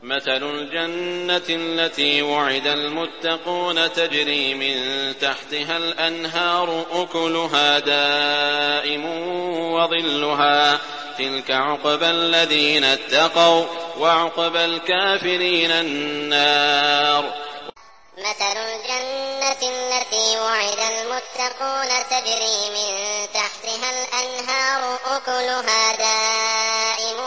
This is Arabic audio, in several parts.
مثل الجنة التي وعد المتقون تجري من تحتها الأنهار أكلها دائم وظلها تلك عقبى الذين اتقوا وعقبى الكافرين النار. مثل الجنة التي وعد المتقون تجري من تحتها الأنهار أكلها دائم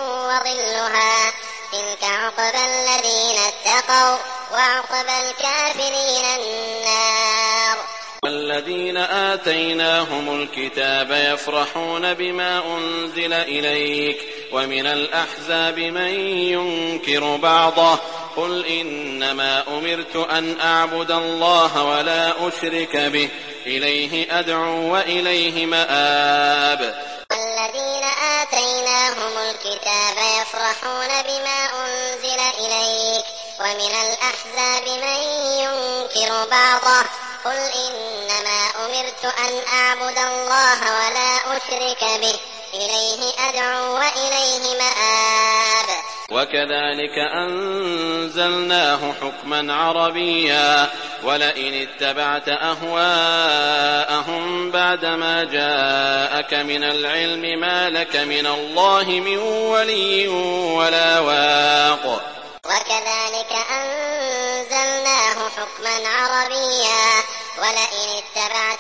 وظلها تلك عقبى الذين اتقوا وعقبى الكافرين النار. والذين آتيناهم الكتاب يفرحون بما أنزل إليك ومن الأحزاب من ينكر بعضه قل إنما أمرت أن أعبد الله ولا أشرك به إليه أدعو وإليه مآب. والذين آتيناهم الكتاب يفرحون بما أنزل إليك ومن الأحزاب من ينكر بعضه قل إنما أمرت أن أعبد الله ولا أشرك به إليه أدعو وإليه مآب. وكذلك أنزلناه حكما عربيا ولئن اتبعت أهواءهم بعدما جاءك من العلم ما لك من الله من ولي ولا واق. وكذلك أنزلناه حكما عربيا ولئن اتبعت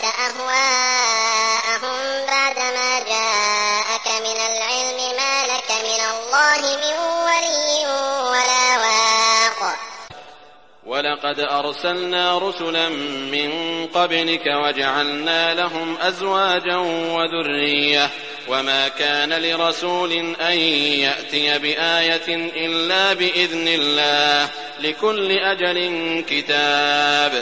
أهواءهم بعدما جاءك من العلم ما لك من الله من ولي ولا واق. ولقد أرسلنا رسلا من قبلك وجعلنا لهم أزواجا وذرية وما كان لرسول أن يأتي بآية إلا بإذن الله لكل أجل كتاب.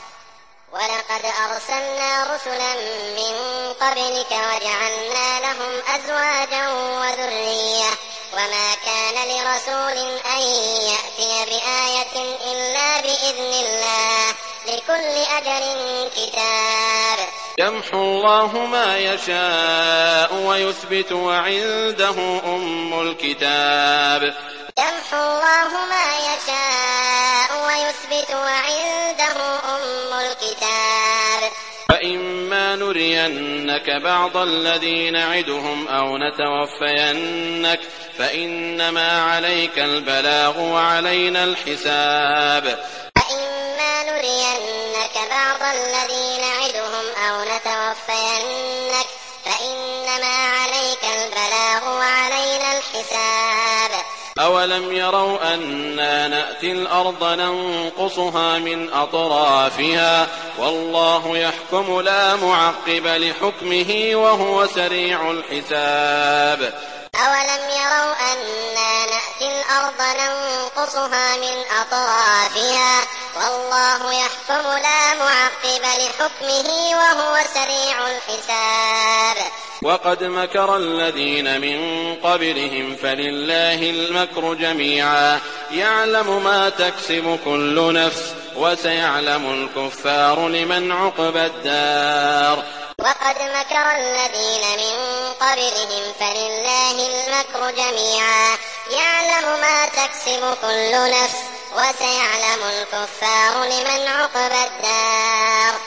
ولقد أرسلنا رسلا من قبلك وجعلنا لهم أزواجا وذرية وما كان لرسول أن يأتي بآية إلا بإذن الله لكل أجل كتاب. يمحو الله ما يشاء ويثبت وعنده أم الكتاب. يمحو الله ما يشاء ويثبت وعنده أم الكتاب. فإما نرينك بعض الذي نعدهم أو نتوفينك فإنما عليك البلاغ وعلينا الحساب. فإما نرينك بعض الذي نعدهم أو نتوفينك فإنما عليك البلاغ وعلينا الحساب. أولم يروا أنا نأتي الأرض ننقصها من أطرافها والله يحكم لا معقب لحكمه وهو سريع الحساب. أولم يروا أنا نأتي الأرض ننقصها من أطرافها والله يحكم لا معقب لحكمه وهو سريع الحساب. وقد مكر الذين من قبلهم فلله المكر جميعا يعلم ما تكسب كل نفس وسيعلم الكفار لمن عقبى الدار. وقد مكر الذين من قبلهم فلله المكر جميعا يعلم ما تكسب كل نفس وسيعلم الكفار لمن عقبى الدار.